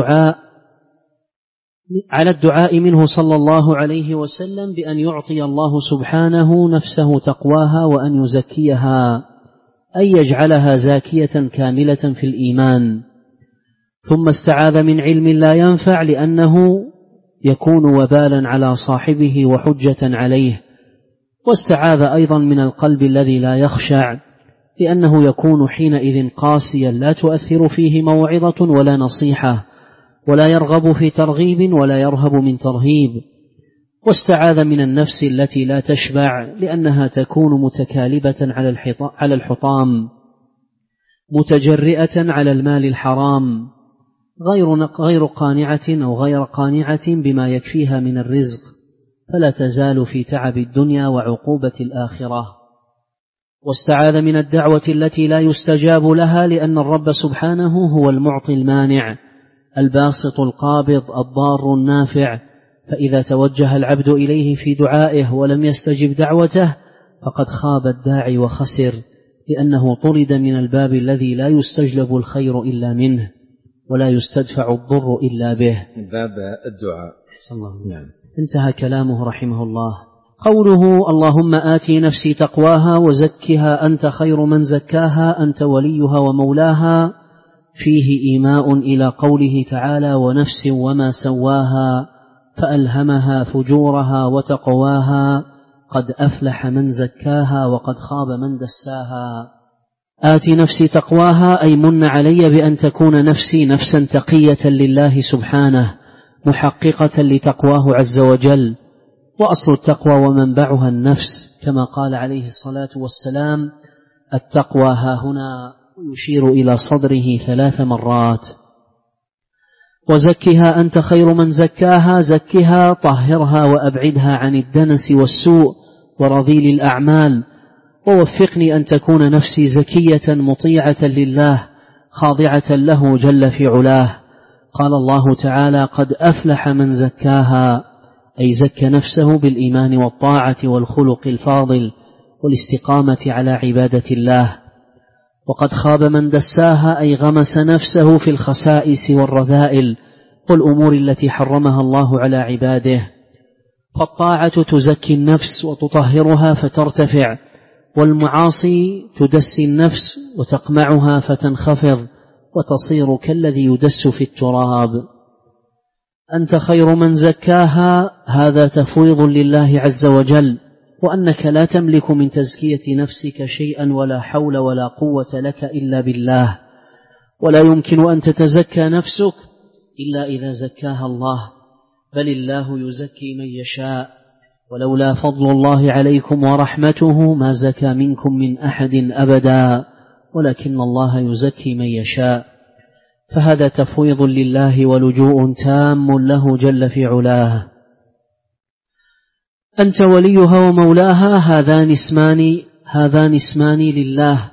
على الدعاء منه صلى الله عليه وسلم بأن يعطي الله سبحانه نفسه تقواها وأن يزكيها، أي يجعلها زاكية كاملة في الإيمان. ثم استعاذ من علم لا ينفع لأنه يكون وبالا على صاحبه وحجة عليه، واستعاذ أيضا من القلب الذي لا يخشع لأنه يكون حينئذ قاسيا لا تؤثر فيه موعظة ولا نصيحة، ولا يرغب في ترغيب ولا يرهب من ترهيب. واستعاذ من النفس التي لا تشبع لأنها تكون متكالبة على الحطام، متجرئة على المال الحرام، غير قانعة أو غير قانعة بما يكفيها من الرزق، فلا تزال في تعب الدنيا وعقوبة الآخرة. واستعاذ من الدعوة التي لا يستجاب لها لأن الرب سبحانه هو المعطي المانع الباسط القابض الضار النافع، فإذا توجه العبد إليه في دعائه ولم يستجب دعوته فقد خاب الداعي وخسر، لأنه طرد من الباب الذي لا يستجلب الخير إلا منه ولا يستدفع الضر إلا به، باب الدعاء. نعم. انتهى كلامه رحمه الله. قوله: اللهم آتي نفسي تقواها وزكها أنت خير من زكاها أنت وليها ومولاها، فيه إيماء إلى قوله تعالى: ونفس وما سواها فألهمها فجورها وتقواها قد أفلح من زكاها وقد خاب من دساها. آتي نفسي تقواها أي من علي بأن تكون نفسي نفسا تقية لله سبحانه محققة لتقواه عز وجل، وأصل التقوى ومنبعها النفس، كما قال عليه الصلاة والسلام: التقوى هاهنا، ويشير إلى صدره 3 مرات. وزكها أنت خير من زكاها، زكها طهرها وأبعدها عن الدنس والسوء ورذيل الأعمال، ووفقني أن تكون نفسي زكية مطيعة لله خاضعة له جل في علاه. قال الله تعالى: قد أفلح من زكاها، أي زكى نفسه بالإيمان والطاعة والخلق الفاضل والاستقامة على عبادة الله. وقد خاب من دساها، أي غمس نفسه في الخسائس والرذائل والأمور التي حرمها الله على عباده. فالطاعة تزكي النفس وتطهرها فترتفع، والمعاصي تدسي النفس وتقمعها فتنخفض وتصير كالذي يدس في التراب. أنت خير من زكاها، هذا تفويض لله عز وجل، وأنك لا تملك من تزكية نفسك شيئا ولا حول ولا قوة لك إلا بالله، ولا يمكن أن تتزكى نفسك إلا إذا زكاها الله، بل الله يزكي من يشاء، ولولا فضل الله عليكم ورحمته ما زكى منكم من أحد أبدا، ولكن الله يزكي من يشاء. فهذا تفويض لله ولجوء تام له جل في علاه. أنت وليها ومولاها، هذان اسمان لله،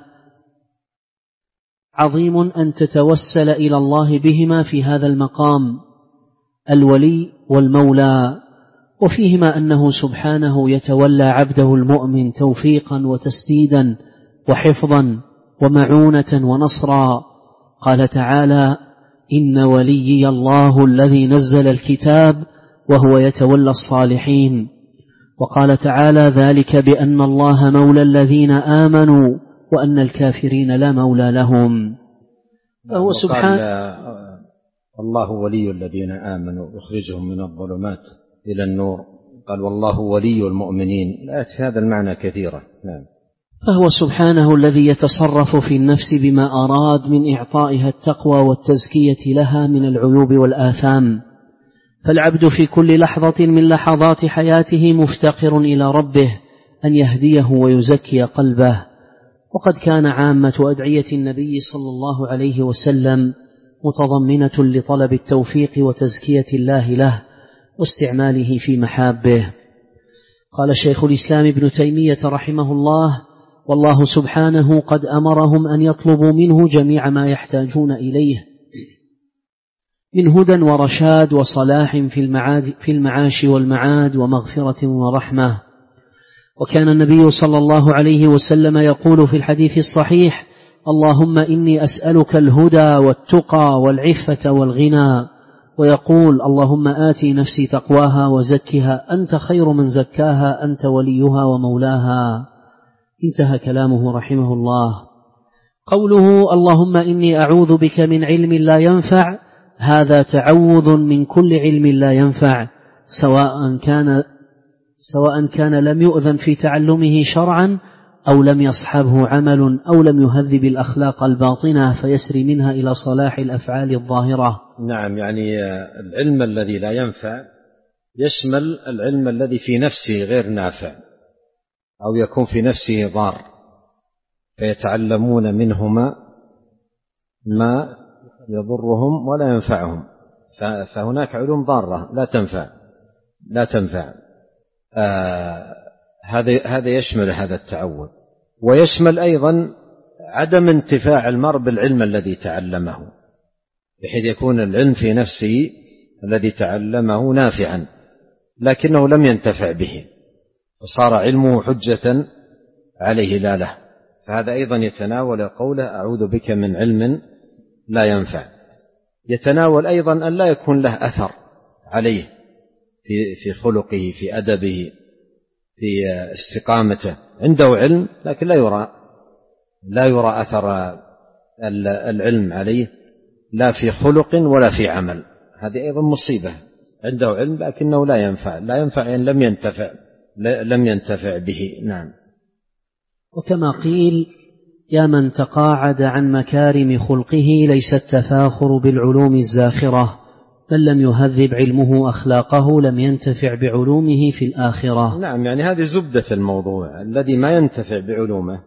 عظيم أن تتوسل إلى الله بهما في هذا المقام، الولي والمولى، وفيهما أنه سبحانه يتولى عبده المؤمن توفيقا وتسديدا وحفظا ومعونة ونصرا. قال تعالى: إن وليي الله الذي نزل الكتاب وهو يتولى الصالحين. وقال تعالى: ذلك بأن الله مولى الذين آمنوا وأن الكافرين لا مولى لهم. فهو سبحانه الله ولي الذين آمنوا يخرجهم من الظلمات إلى النور، قال: والله ولي المؤمنين. الآيات في هذا المعنى كثيرة. نعم. فهو سبحانه الذي يتصرف في النفس بما أراد من إعطائها التقوى والتزكية لها من العيوب والآثام. فالعبد في كل لحظة من لحظات حياته مفتقر إلى ربه أن يهديه ويزكي قلبه. وقد كان عامة أدعية النبي صلى الله عليه وسلم متضمنة لطلب التوفيق وتزكية الله له واستعماله في محابه. قال شيخ الإسلام ابن تيمية رحمه الله: والله سبحانه قد أمرهم أن يطلبوا منه جميع ما يحتاجون إليه من هدى ورشاد وصلاح في المعاش والمعاد ومغفرة ورحمة. وكان النبي صلى الله عليه وسلم يقول في الحديث الصحيح: اللهم إني أسألك الهدى والتقى والعفة والغنى، ويقول: اللهم آتي نفسي تقواها وزكها أنت خير من زكاها أنت وليها ومولاها. انتهى كلامه رحمه الله. قوله اللهم إني أعوذ بك من علم لا ينفع، هذا تعوذ من كل علم لا ينفع، سواء كان لم يؤذن في تعلمه شرعا أو لم يصحبه عمل أو لم يهذب الأخلاق الباطنة فيسري منها إلى صلاح الأفعال الظاهرة. نعم، يعني العلم الذي لا ينفع يشمل العلم الذي في نفسه غير نافع أو يكون في نفسه ضار، فيتعلمون منهما ما يضرهم ولا ينفعهم، فهناك علوم ضارة لا تنفع. هذا يشمل هذا التعوذ، ويشمل أيضا عدم انتفاع المرء بالعلم الذي تعلمه، بحيث يكون العلم في نفسه الذي تعلمه نافعا لكنه لم ينتفع به وصار علمه حجة عليه لا له، فهذا أيضا يتناول قوله أعوذ بك من علم لا ينفع. يتناول أيضا أن لا يكون له أثر عليه في خلقه، في أدبه، في استقامته، عنده علم لكن لا يرى أثر العلم عليه لا في خلق ولا في عمل، هذه أيضا مصيبة. عنده علم لكنه لا ينفع إن لم ينتفع به. نعم. وكما قيل: يا من تقاعد عن مكارم خلقه ليس التفاخر بالعلوم الزاخرة، من لم يهذب علمه أخلاقه لم ينتفع بعلومه في الآخرة. نعم، يعني هذه زبدة الموضوع. الذي ما ينتفع بعلومه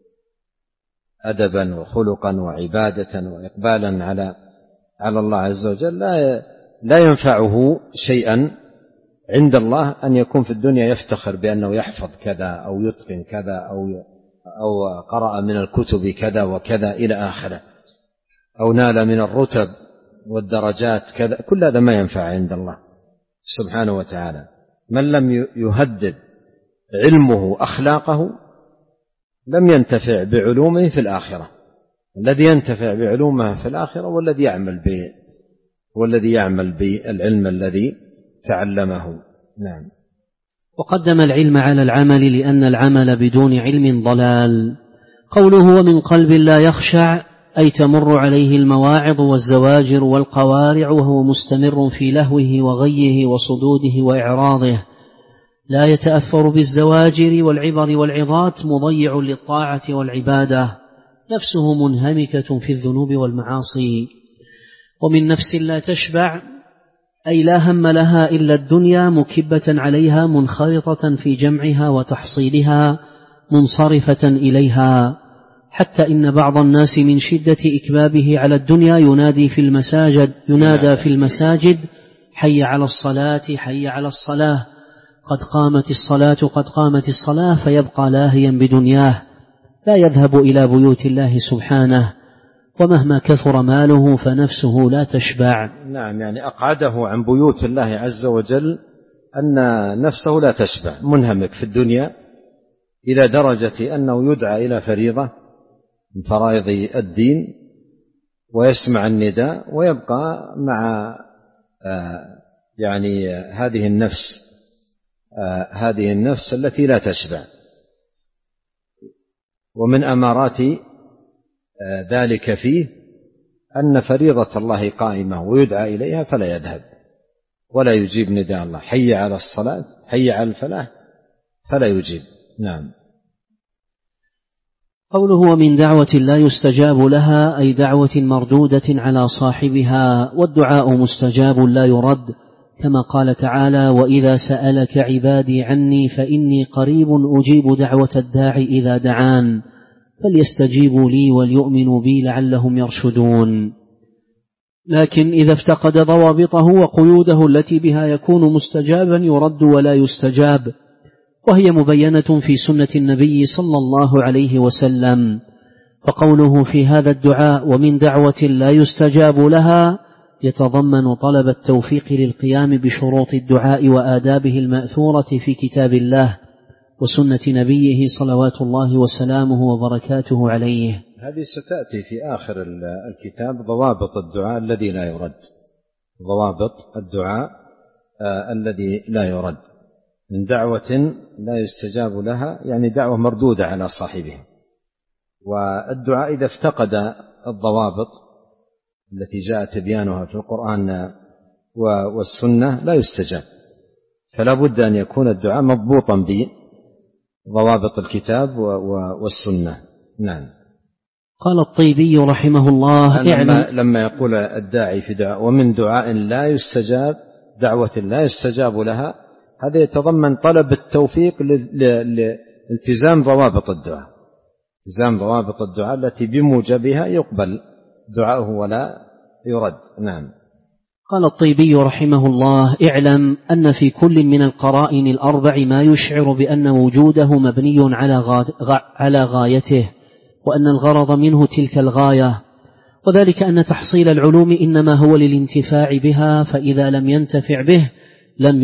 أدبا وخلقا وعبادة وإقبالا على الله عز وجل لا ينفعه شيئا عند الله أن يكون في الدنيا يفتخر بأنه يحفظ كذا أو يتقن كذا أو قرأ من الكتب كذا وكذا إلى آخره، أو نال من الرتب والدرجات كذا، كل هذا ما ينفع عند الله سبحانه وتعالى. من لم يهدد علمه أخلاقه لم ينتفع بعلومه في الآخرة. الذي ينتفع بعلومه في الآخرة والذي يعمل بالعلم الذي تعلمه. نعم. وقدم العلم على العمل لأن العمل بدون علم ضلال. قوله ومن قلب لا يخشع أي تمر عليه المواعظ والزواجر والقوارع وهو مستمر في لهوه وغيه وصدوده وإعراضه، لا يتأثر بالزواجر والعبر والعظات، مضيع للطاعة والعبادة، نفسه منهمكة في الذنوب والمعاصي. ومن نفس لا تشبع أي لا هم لها إلا الدنيا، مكبة عليها منخرطة في جمعها وتحصيلها، منصرفة إليها، حتى إن بعض الناس من شدة إكبابه على الدنيا ينادى في المساجد حي على الصلاة حي على الصلاة، قد قامت الصلاة، فيبقى لاهيا بدنياه لا يذهب إلى بيوت الله سبحانه، ومهما كثر ماله فنفسه لا تشبع. نعم، يعني أقعده عن بيوت الله عز وجل أن نفسه لا تشبع، منهمك في الدنيا إلى درجة أنه يدعى إلى فريضة من فرائض الدين ويسمع النداء ويبقى مع يعني هذه النفس التي لا تشبع. ومن أمارات ذلك فيه أن فريضة الله قائمة ويدعى إليها فلا يذهب ولا يجيب نداء الله حي على الصلاة حي على الفلاح فلا يجيب. نعم. قوله ومن دعوة لا يستجاب لها أي دعوة مردودة على صاحبها، والدعاء مستجاب لا يرد، كما قال تعالى وإذا سألك عبادي عني فإني قريب أجيب دعوة الداعي إذا دعان فليستجيبوا لي وليؤمنوا بي لعلهم يرشدون. لكن إذا افتقد ضوابطه وقيوده التي بها يكون مستجابا يرد ولا يستجاب، وهي مبينة في سنة النبي صلى الله عليه وسلم. فقوله في هذا الدعاء ومن دعوة لا يستجاب لها يتضمن طلب التوفيق للقيام بشروط الدعاء وآدابه المأثورة في كتاب الله وسنة نبيه صلوات الله وسلامه وبركاته عليه. هذه ستأتي في آخر الكتاب ضوابط الدعاء الذي لا يرد، ضوابط الدعاء الذي لا يرد. من دعوة لا يستجاب لها يعني دعوة مردودة على صاحبها، والدعاء إذا افتقد الضوابط التي جاء تبيانها في القرآن والسنة لا يستجاب، فلا بد أن يكون الدعاء مضبوطا بضوابط الكتاب والسنة. نعم. قال الطيبي رحمه الله لما يقول الداعي في دعاء ومن دعاء لا يستجاب دعوة لا يستجاب لها، هذا يتضمن طلب التوفيق لالتزام ضوابط الدعاء، التزام ضوابط الدعاء التي بموجبها يقبل دعاءه ولا يرد. نعم. قال الطيبي رحمه الله اعلم أن في كل من القرائن الأربع ما يشعر بأن وجوده مبني على غايته، وأن الغرض منه تلك الغاية، وذلك أن تحصيل العلوم إنما هو للانتفاع بها، فإذا لم ينتفع به لم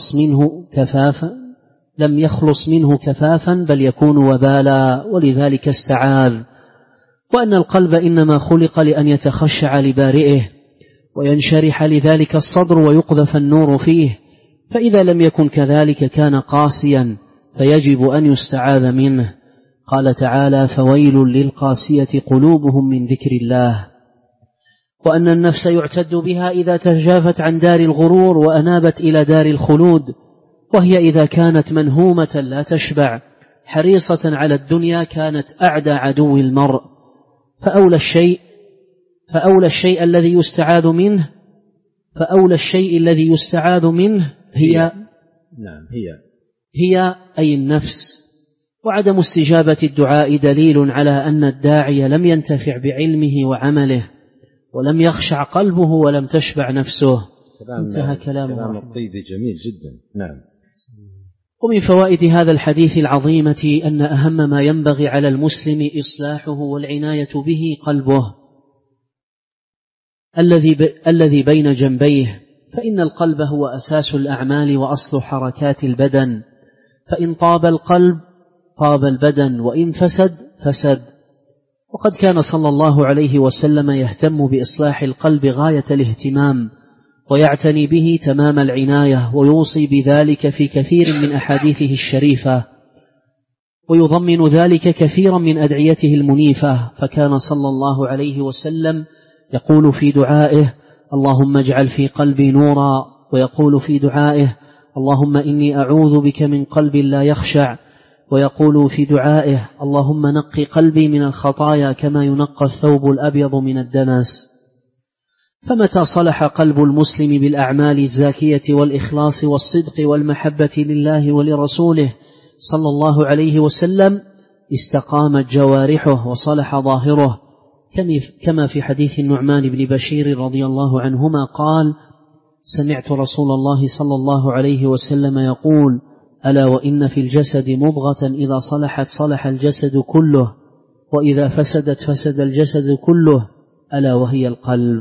يخلص منه كفافا بل يكون وبالا، ولذلك استعاذ. وأن القلب إنما خلق لأن يتخشع لبارئه وينشرح لذلك الصدر ويقذف النور فيه، فإذا لم يكن كذلك كان قاسيا فيجب أن يستعاذ منه. قال تعالى فويل للقاسية قلوبهم من ذكر الله. وأن النفس يعتد بها إذا تجافت عن دار الغرور وأنابت إلى دار الخلود، وهي إذا كانت منهومة لا تشبع حريصة على الدنيا كانت أعدى عدو المرء. فأولى الشيء الذي يستعاذ منه هي أي النفس. وعدم استجابة الدعاء دليل على أن الداعي لم ينتفع بعلمه وعمله، ولم يخشع قلبه ولم تشبع نفسه. انتهى كلام الطيبي جميل جدا. نعم. ومن فوائد هذا الحديث العظيمة أن أهم ما ينبغي على المسلم إصلاحه والعناية به قلبه الذي بين جنبيه، فإن القلب هو أساس الأعمال وأصل حركات البدن، فإن طاب القلب طاب البدن، وإن فسد. وقد كان صلى الله عليه وسلم يهتم بإصلاح القلب غاية الاهتمام، ويعتني به تمام العناية، ويوصي بذلك في كثير من أحاديثه الشريفة، ويضمن ذلك كثيرا من أدعيته المنيفة. فكان صلى الله عليه وسلم يقول في دعائه اللهم اجعل في قلبي نورا، ويقول في دعائه اللهم إني أعوذ بك من قلب لا يخشع، ويقول في دعائه اللهم نقي قلبي من الخطايا كما ينقى الثوب الأبيض من الدنس. فمتى صلح قلب المسلم بالأعمال الزاكية والإخلاص والصدق والمحبة لله ولرسوله صلى الله عليه وسلم استقامت جوارحه وصلح ظاهره، كما في حديث النعمان بن بشير رضي الله عنهما قال سمعت رسول الله صلى الله عليه وسلم يقول ألا وإن في الجسد مضغة إذا صلحت صلح الجسد كله، وإذا فسدت فسد الجسد كله، ألا وهي القلب.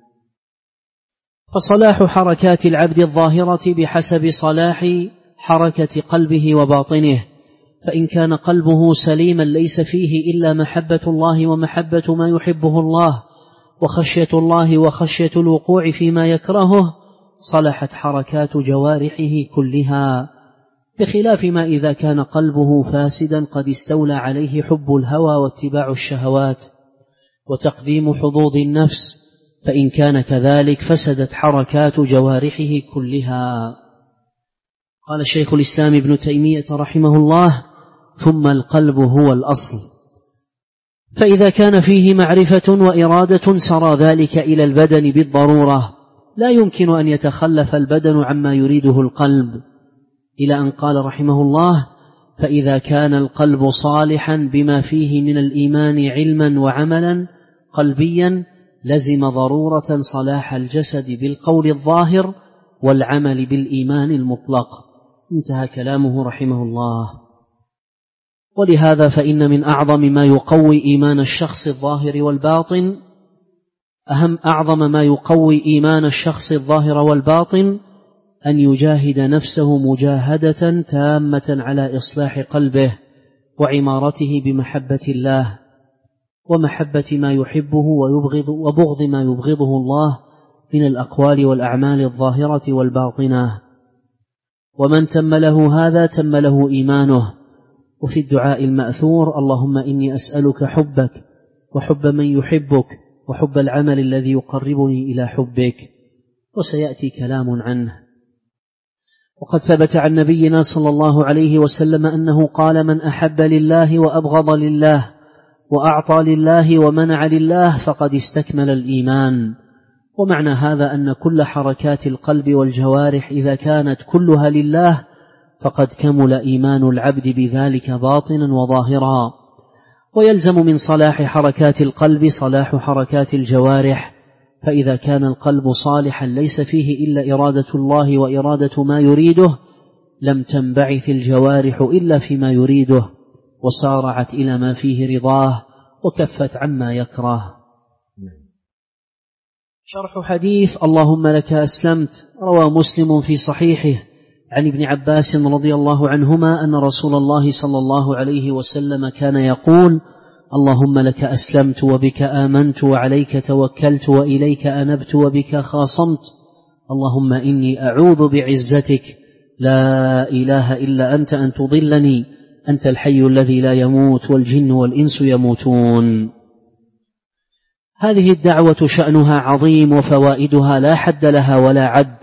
فصلاح حركات العبد الظاهرة بحسب صلاح حركة قلبه وباطنه، فإن كان قلبه سليما ليس فيه إلا محبة الله ومحبة ما يحبه الله وخشية الله وخشية الوقوع فيما يكرهه، صلحت حركات جوارحه كلها، بخلاف ما إذا كان قلبه فاسدا قد استولى عليه حب الهوى واتباع الشهوات وتقديم حظوظ النفس، فإن كان كذلك فسدت حركات جوارحه كلها. قال شيخ الإسلام ابن تيمية رحمه الله ثم القلب هو الأصل، فإذا كان فيه معرفة وإرادة سرى ذلك إلى البدن بالضرورة، لا يمكن أن يتخلف البدن عما يريده القلب، إلى أن قال رحمه الله: فإذا كان القلب صالحا بما فيه من الإيمان علما وعملا قلبيا لزم ضرورة صلاح الجسد بالقول الظاهر والعمل بالإيمان المطلق. انتهى كلامه رحمه الله. ولهذا فإن من أعظم ما يقوي إيمان الشخص الظاهر والباطن أعظم ما يقوي إيمان الشخص الظاهر والباطن أن يجاهد نفسه مجاهدة تامة على إصلاح قلبه وعمارته بمحبة الله ومحبة ما يحبه وبغض ما يبغضه الله من الأقوال والأعمال الظاهرة والباطنة. ومن تم له هذا تم له إيمانه. وفي الدعاء المأثور: اللهم إني أسألك حبك وحب من يحبك وحب العمل الذي يقربني إلى حبك. وسيأتي كلام عنه. وقد ثبت عن نبينا صلى الله عليه وسلم أنه قال: من أحب لله وأبغض لله وأعطى لله ومنع لله فقد استكمل الإيمان. ومعنى هذا أن كل حركات القلب والجوارح إذا كانت كلها لله فقد كمل إيمان العبد بذلك باطنا وظاهرا. ويلزم من صلاح حركات القلب صلاح حركات الجوارح، فإذا كان القلب صالحا ليس فيه إلا إرادة الله وإرادة ما يريده لم تنبعث الجوارح إلا فيما يريده، وسارعت إلى ما فيه رضاه وكفت عما يكره. شرح حديث اللهم لك أسلمت. روى مسلم في صحيحه عن ابن عباس رضي الله عنهما أن رسول الله صلى الله عليه وسلم كان يقول: اللهم لك أسلمت وبك آمنت وعليك توكلت وإليك أنبت وبك خاصمت، اللهم إني أعوذ بعزتك لا إله إلا أنت أن تضلني، أنت الحي الذي لا يموت والجن والإنس يموتون. هذه الدعوة شأنها عظيم وفوائدها لا حد لها ولا عد،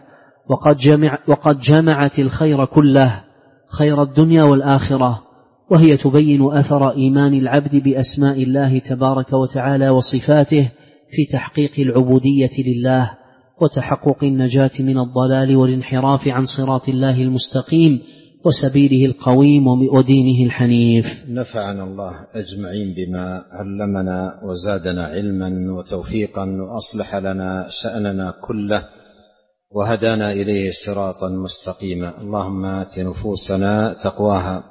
وقد جمعت الخير كله، خير الدنيا والآخرة، وهي تبين أثر إيمان العبد بأسماء الله تبارك وتعالى وصفاته في تحقيق العبودية لله وتحقق النجاة من الضلال والانحراف عن صراط الله المستقيم وسبيله القويم ودينه الحنيف. نفعنا الله أجمعين بما علمنا وزادنا علما وتوفيقا وأصلح لنا شأننا كله وهدانا إليه صراطا مستقيما. اللهم آت نفوسنا تقواها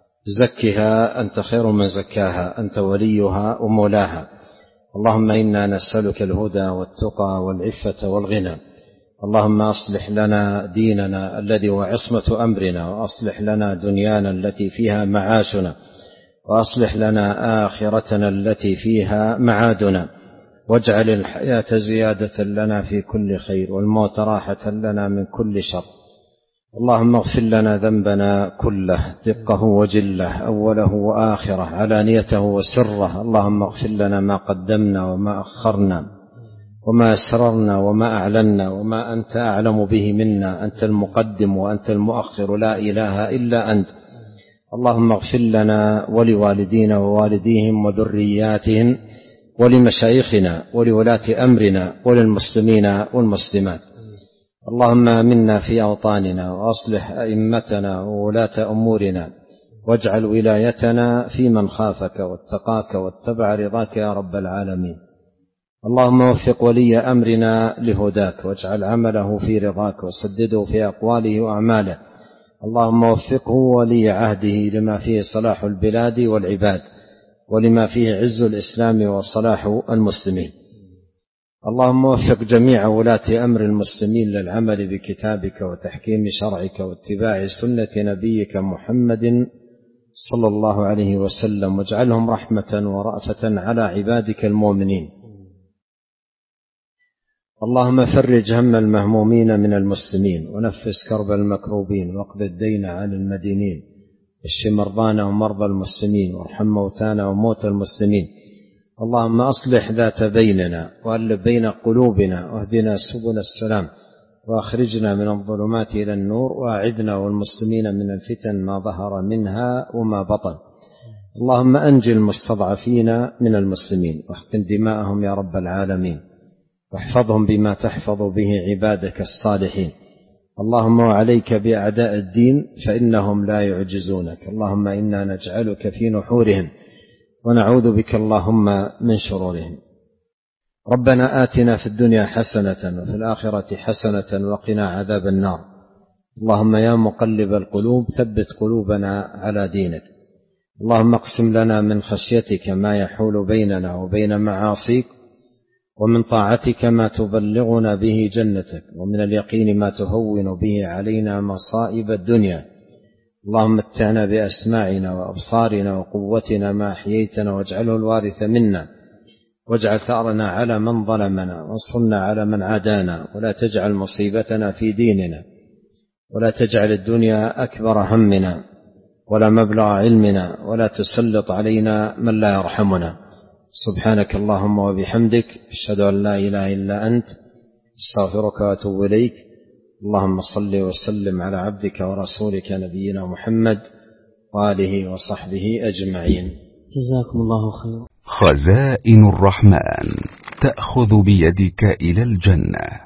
زكها أنت خير من زكاها أنت وليها ومولاها. اللهم إنا نسألك الهدى والتقى والعفة والغنى. اللهم أصلح لنا ديننا الذي هو عصمة أمرنا، وأصلح لنا دنيانا التي فيها معاشنا، وأصلح لنا آخرتنا التي فيها معادنا، واجعل الحياة زيادة لنا في كل خير والموت راحة لنا من كل شر. اللهم اغفر لنا ذنبنا كله دقه وجله أوله وآخره علانيته وسره. اللهم اغفر لنا ما قدمنا وما أخرنا وما أسررنا وما أعلنا وما أنت أعلم به منا، أنت المقدم وأنت المؤخر لا إله إلا أنت. اللهم اغفر لنا ولوالدينا ووالديهم وذرياتهم ولمشايخنا ولولاة أمرنا وللمسلمين والمسلمات. اللهم آمنا في أوطاننا وأصلح أئمتنا وولاة أمورنا، واجعل ولايتنا في من خافك واتقاك واتبع رضاك يا رب العالمين. اللهم وفق ولي أمرنا لهداك، واجعل عمله في رضاك، وسدده في أقواله وأعماله. اللهم وفقه ولي عهده لما فيه صلاح البلاد والعباد، ولما فيه عز الإسلام وصلاح المسلمين. اللهم وفق جميع ولاة أمر المسلمين للعمل بكتابك وتحكيم شرعك واتباع سنة نبيك محمد صلى الله عليه وسلم، واجعلهم رحمة ورأفة على عبادك المؤمنين. اللهم فرج هم المهمومين من المسلمين، ونفس كرب المكروبين، واقض الدين عن المدينين، اشف مرضانا ومرضى المسلمين، وارحم موتانا وموتى المسلمين. اللهم أصلح ذات بيننا وألف بين قلوبنا، واهدنا سبل السلام، وأخرجنا من الظلمات إلى النور، وأعذنا والمسلمين من الفتن ما ظهر منها وما بطن. اللهم أنجِ المستضعفين من المسلمين واحقن دماءهم يا رب العالمين، واحفظهم بما تحفظ به عبادك الصالحين. اللهم وعليك بأعداء الدين فإنهم لا يعجزونك. اللهم إنا نجعلك في نحورهم ونعوذ بك اللهم من شرورهم. ربنا آتنا في الدنيا حسنة وفي الآخرة حسنة وقنا عذاب النار. اللهم يا مقلب القلوب ثبت قلوبنا على دينك. اللهم اقسم لنا من خشيتك ما يحول بيننا وبين معاصيك، ومن طاعتك ما تبلغنا به جنتك، ومن اليقين ما تهون به علينا مصائب الدنيا. اللهم متعنا بأسماعنا وأبصارنا وقوتنا ما أحييتنا، واجعله الوارث منا، واجعل ثأرنا على من ظلمنا، وانصرنا على من عادانا، ولا تجعل مصيبتنا في ديننا، ولا تجعل الدنيا أكبر همنا ولا مبلغ علمنا، ولا تسلط علينا من لا يرحمنا. سبحانك اللهم وبحمدك، أشهد أن لا إله إلا أنت، استغفرك وأتوب إليك. اللهم صل وسلم على عبدك ورسولك نبينا محمد وآله وصحبه أجمعين. جزاكم الله خيرا. خزائن الرحمن تأخذ بيدك إلى الجنة.